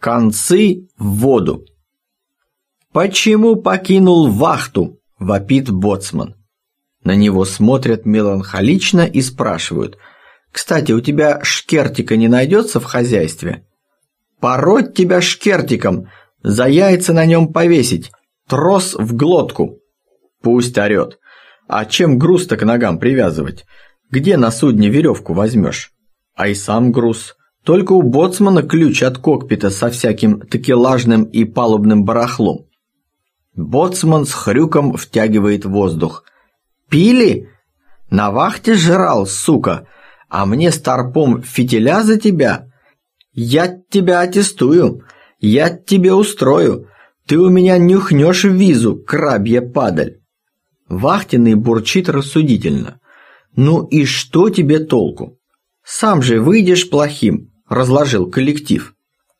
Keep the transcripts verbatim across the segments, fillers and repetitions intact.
Концы в воду. «Почему покинул вахту?» – вопит боцман. На него смотрят меланхолично и спрашивают: «Кстати, у тебя шкертика не найдется в хозяйстве?» «Пороть тебя шкертиком, за яйца на нем повесить, трос в глотку». «Пусть орет. А чем груз-то к ногам привязывать? Где на судне веревку возьмешь? А и сам груз. Только у боцмана ключ от кокпита со всяким такелажным и палубным барахлом». Боцман с хрюком втягивает воздух. «Пили? На вахте жрал, сука, а мне старпом фитиля за тебя? Я тебя аттестую, я тебе устрою, ты у меня нюхнешь визу, крабья падаль». Вахтенный бурчит рассудительно. «Ну и что тебе толку? Сам же выйдешь плохим», – разложил коллектив.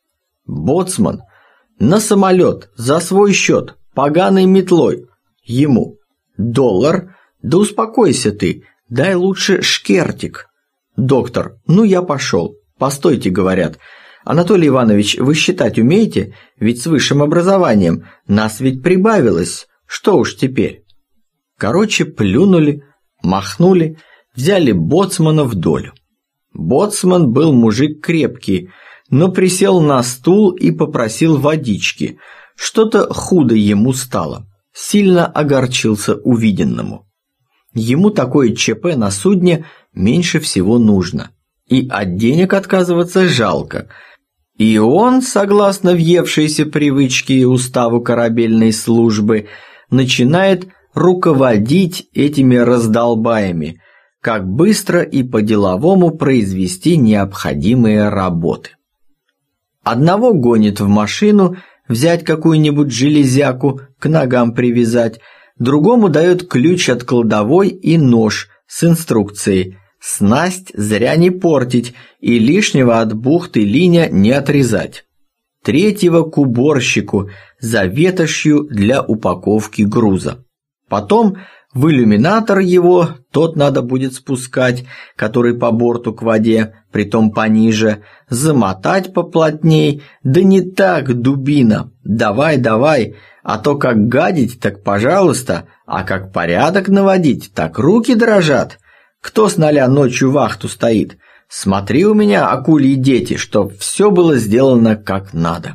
Боцман: «На самолет, за свой счет, поганой метлой». Ему: «Доллар? Да успокойся ты, дай лучше шкертик». Доктор: «Ну я пошел. Постойте, — говорят, — Анатолий Иванович, вы считать умеете? Ведь с высшим образованием, нас ведь прибавилось, что уж теперь». Короче, плюнули, махнули, взяли боцмана в долю. Боцман был мужик крепкий, но присел на стул и попросил водички. Что-то худо ему стало, сильно огорчился увиденному. Ему такое ЧП на судне меньше всего нужно, и от денег отказываться жалко. И он, согласно въевшейся привычке и уставу корабельной службы, начинает руководить этими раздолбаями, как быстро и по-деловому произвести необходимые работы. Одного гонит в машину, взять какую-нибудь железяку, к ногам привязать, другому дает ключ от кладовой и нож с инструкцией: снасть зря не портить и лишнего от бухты линя не отрезать. Третьего к уборщику за ветошью для упаковки груза. Потом в иллюминатор его, тот надо будет спускать, который по борту к воде, притом пониже, замотать поплотней, да не так, дубина, давай, давай, а то как гадить, так пожалуйста, а как порядок наводить, так руки дрожат. Кто с ноля ночью вахту стоит? Смотри у меня, акульи дети, чтоб все было сделано как надо.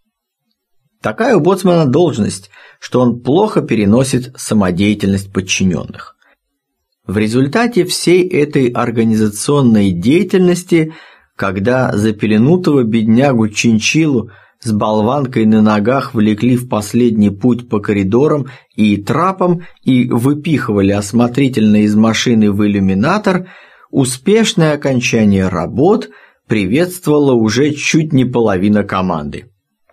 Такая у боцмана должность, что он плохо переносит самодеятельность подчиненных. В результате всей этой организационной деятельности, когда запеленутого беднягу Чинчилу с болванкой на ногах влекли в последний путь по коридорам и трапам и выпихивали осмотрительно из машины в иллюминатор, успешное окончание работ приветствовала уже чуть не половина команды.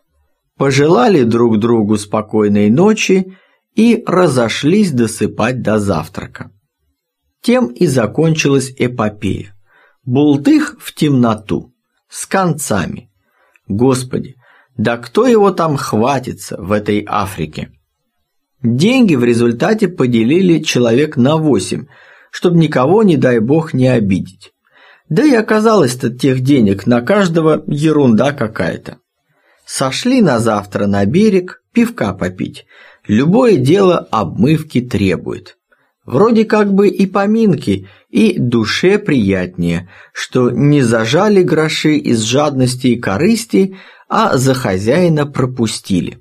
Пожелали друг другу спокойной ночи и разошлись досыпать до завтрака. Тем и закончилась эпопея. Бултых в темноту, с концами. Господи, да кто его там хватится в этой Африке? Деньги в результате поделили человек на восемь, чтобы никого, не дай бог, не обидеть. Да и оказалось-то тех денег на каждого ерунда какая-то. Сошли на завтра на берег пивка попить. Любое дело обмывки требует. Вроде как бы и поминки, и душе приятнее, что не зажали гроши из жадности и корысти, а за хозяина пропустили.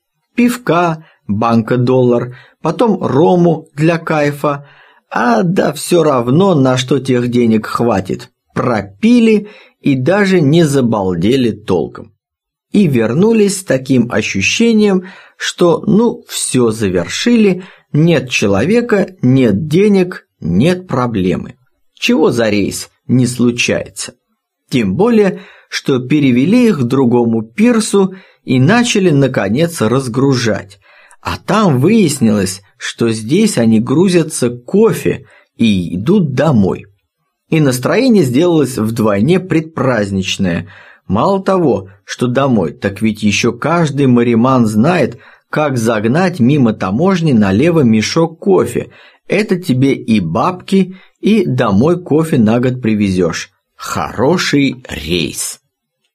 Пивка, банка доллар, потом рому для кайфа, а да все равно на что тех денег хватит. Пропили и даже не забалдели толком. И вернулись с таким ощущением, что ну все завершили, нет человека, нет денег, нет проблемы. Чего за рейс не случается. Тем более, что перевели их к другому пирсу и начали наконец разгружать. А там выяснилось, что здесь они грузятся кофе и идут домой. И настроение сделалось вдвойне предпраздничное. Мало того, что домой, так ведь еще каждый мариман знает, как загнать мимо таможни налево мешок кофе. Это тебе и бабки, и домой кофе на год привезешь. Хороший рейс.